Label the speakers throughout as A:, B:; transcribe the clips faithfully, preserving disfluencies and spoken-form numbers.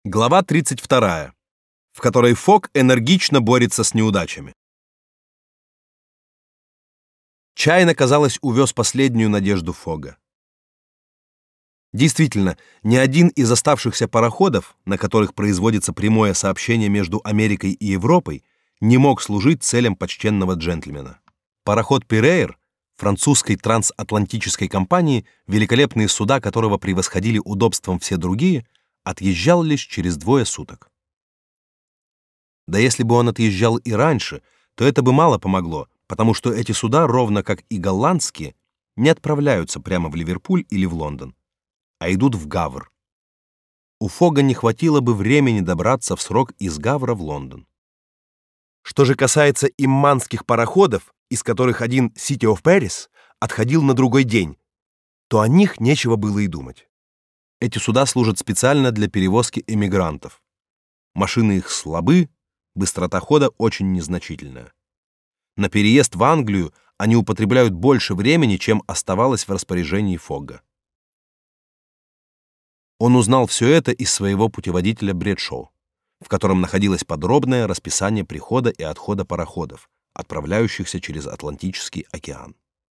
A: Глава тридцать вторая, в которой Фок энергично борется с неудачами. Чайна, казалось, увез последнюю надежду Фога. Действительно, ни один из оставшихся пароходов, на которых производится прямое сообщение между Америкой и Европой, не мог служить целям почтенного джентльмена. Пароход Пирейр французской трансатлантической компании, великолепные суда которого превосходили удобством все другие, отъезжал лишь через двое суток. Да если бы он отъезжал и раньше, то это бы мало помогло, потому что эти суда, ровно как и голландские, не отправляются прямо в Ливерпуль или в Лондон, а идут в Гавр. У Фога не хватило бы времени добраться в срок из Гавра в Лондон. Что же касается имманских пароходов, из которых один City of Paris отходил на другой день, то о них нечего было и думать. Эти суда служат специально для перевозки эмигрантов. Машины их слабы, быстрота хода очень незначительная. На переезд в Англию они употребляют больше времени, чем оставалось в распоряжении Фога. Он узнал все это из своего путеводителя Бредшоу, в котором находилось подробное расписание прихода и отхода пароходов, отправляющихся через Атлантический океан.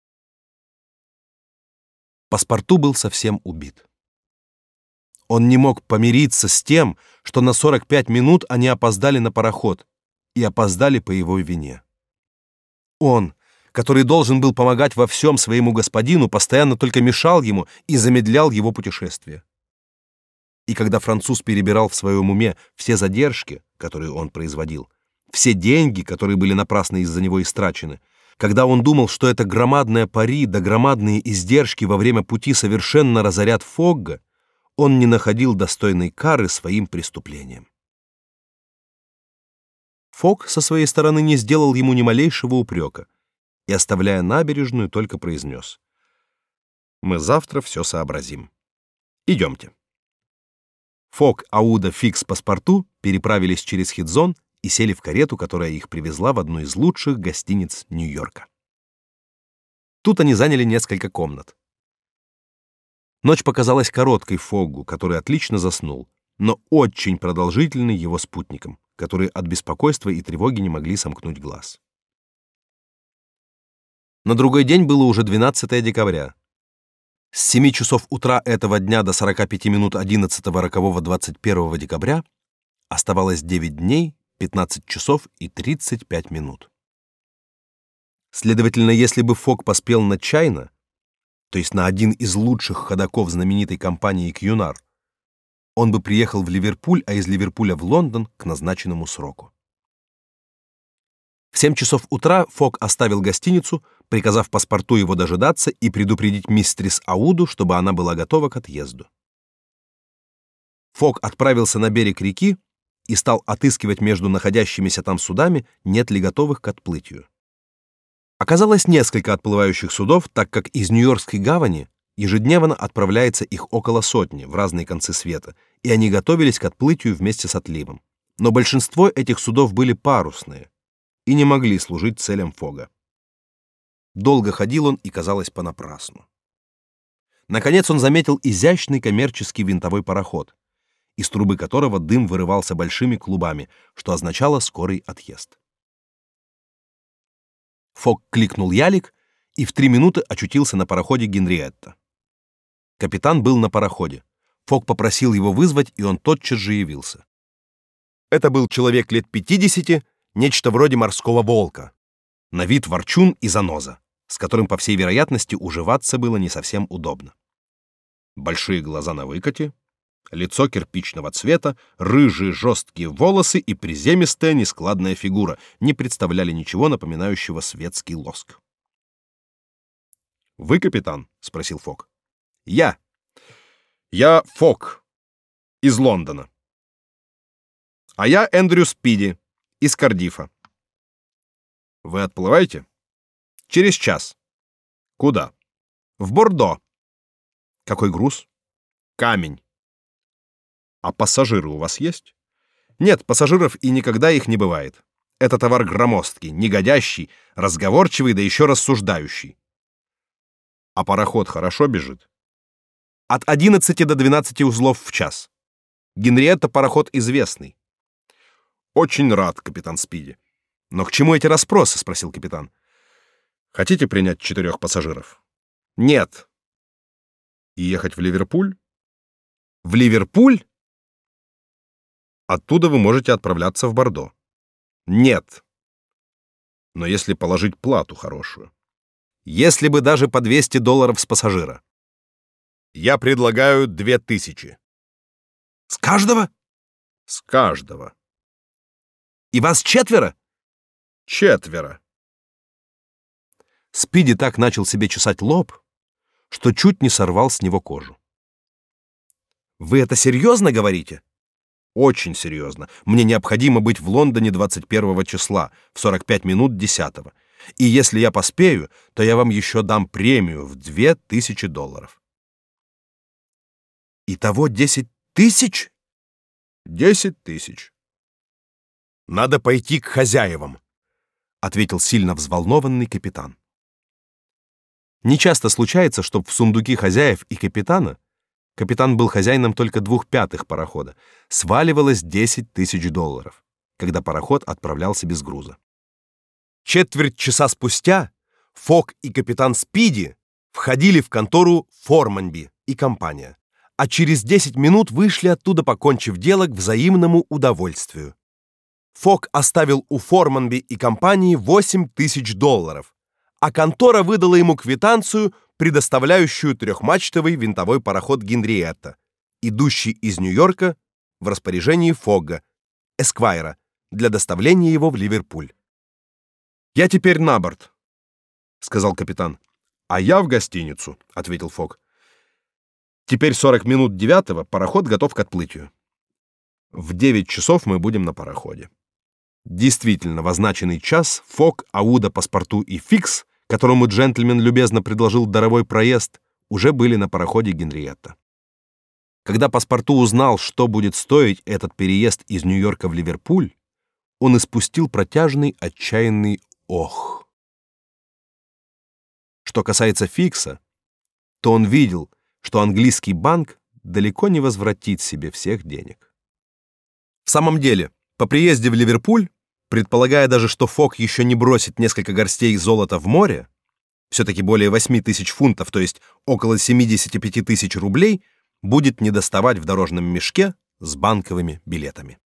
A: Паспорту был совсем убит. Он не мог помириться с тем, что на сорок пять минут они опоздали на пароход, и опоздали по его вине. Он, который должен был помогать во всем своему господину, постоянно только мешал ему и замедлял его путешествие. И когда француз перебирал в своем уме все задержки, которые он производил, все деньги, которые были напрасно из-за него истрачены, когда он думал, что это громадное пари да громадные издержки во время пути совершенно разорят Фогга, он не находил достойной кары своим преступлениям. Фог со своей стороны не сделал ему ни малейшего упрека и, оставляя набережную, только произнес: «Мы завтра все сообразим. Идемте». Фог, Ауда, Фикс, Паспорту переправились через Хидзон и сели в карету, которая их привезла в одну из лучших гостиниц Нью-Йорка. Тут они заняли несколько комнат. Ночь показалась короткой Фогу, который отлично заснул, но очень продолжительной его спутникам, которые от беспокойства и тревоги не могли сомкнуть глаз. На другой день было уже двенадцатое декабря. С семи часов утра этого дня до сорока пяти минут одиннадцатого рокового двадцать первого декабря оставалось девять дней, пятнадцать часов и тридцать пять минут. Следовательно, если бы Фог поспел на Чайна, то есть на один из лучших ходоков знаменитой компании Кьюнар, он бы приехал в Ливерпуль, а из Ливерпуля в Лондон к назначенному сроку. В семь часов утра Фог оставил гостиницу, приказав Паспорту его дожидаться и предупредить мистерис Ауду, чтобы она была готова к отъезду. Фог отправился на берег реки и стал отыскивать между находящимися там судами, нет ли готовых к отплытию. Оказалось несколько отплывающих судов, так как из Нью-Йоркской гавани ежедневно отправляется их около сотни в разные концы света, и они готовились к отплытию вместе с отливом. Но большинство этих судов были парусные и не могли служить целям Фога. Долго ходил он, и казалось понапрасну. Наконец он заметил изящный коммерческий винтовой пароход, из трубы которого дым вырывался большими клубами, что означало скорый отъезд. Фог кликнул ялик и в три минуты очутился на пароходе Генриетта. Капитан был на пароходе. Фог попросил его вызвать, и он тотчас же явился. Это был человек лет пятидесяти, нечто вроде морского волка, на вид ворчун и заноза, с которым, по всей вероятности, уживаться было не совсем удобно. Большие глаза на выкате, лицо кирпичного цвета, рыжие жесткие волосы и приземистая нескладная фигура не представляли ничего напоминающего светский лоск. «Вы капитан?» — спросил Фог. «Я. Я Фог из Лондона. А я Эндрю Спиди из Кардифа. Вы отплываете? Через час. Куда? В Бордо. Какой груз? Камень. А пассажиры у вас есть? Нет, пассажиров и никогда их не бывает. Это товар громоздкий, негодящий, разговорчивый, да еще рассуждающий. А пароход хорошо бежит? От одиннадцати до двенадцати узлов в час. Генриетта пароход известный. Очень рад, капитан Спиди. Но к чему эти расспросы, спросил капитан. Хотите принять четырех пассажиров? Нет. И ехать в Ливерпуль? В Ливерпуль? Оттуда вы можете отправляться в Бордо. Нет. Но если положить плату хорошую. Если бы даже по двести долларов с пассажира. Я предлагаю две тысячи. С каждого? С каждого. И вас четверо? Четверо. Спиди так начал себе чесать лоб, что чуть не сорвал с него кожу. Вы это серьезно говорите? Очень серьезно. Мне необходимо быть в Лондоне двадцать первого числа в сорок пять минут десятого. И если я поспею, то я вам еще дам премию в две тысячи долларов. Итого десять тысяч? Десять тысяч. Надо пойти к хозяевам, ответил сильно взволнованный капитан. Нечасто случается, чтоб в сундуки хозяев и капитана, капитан был хозяином только двух пятых парохода, сваливалось десять тысяч долларов, когда пароход отправлялся без груза. Четверть часа спустя Фок и капитан Спиди входили в контору Форманби и компания, а через десять минут вышли оттуда, покончив дело к взаимному удовольствию. Фок оставил у Форманби и компании восемь тысяч долларов, а контора выдала ему квитанцию, предоставляющую трехмачтовый винтовой пароход Генриетта, идущий из Нью-Йорка в распоряжении Фогга, эсквайра, для доставления его в Ливерпуль. «Я теперь на борт», — сказал капитан. «А я в гостиницу», — ответил Фог. «Теперь сорок минут девятого, пароход готов к отплытию. В девять часов мы будем на пароходе». Действительно, в означенный час Фок, Ауда, Паспорту и Фикс, которому джентльмен любезно предложил даровой проезд, уже были на пароходе Генриетта. Когда Паспорту узнал, что будет стоить этот переезд из Нью-Йорка в Ливерпуль, он испустил протяжный, отчаянный ох. Что касается Фикса, то он видел, что английский банк далеко не возвратит себе всех денег. В самом деле, по приезде в Ливерпуль, предполагая даже, что Фок еще не бросит несколько горстей золота в море, все-таки более восемь тысяч фунтов, то есть около семьдесят пять тысяч рублей, будет недоставать в дорожном мешке с банковыми билетами.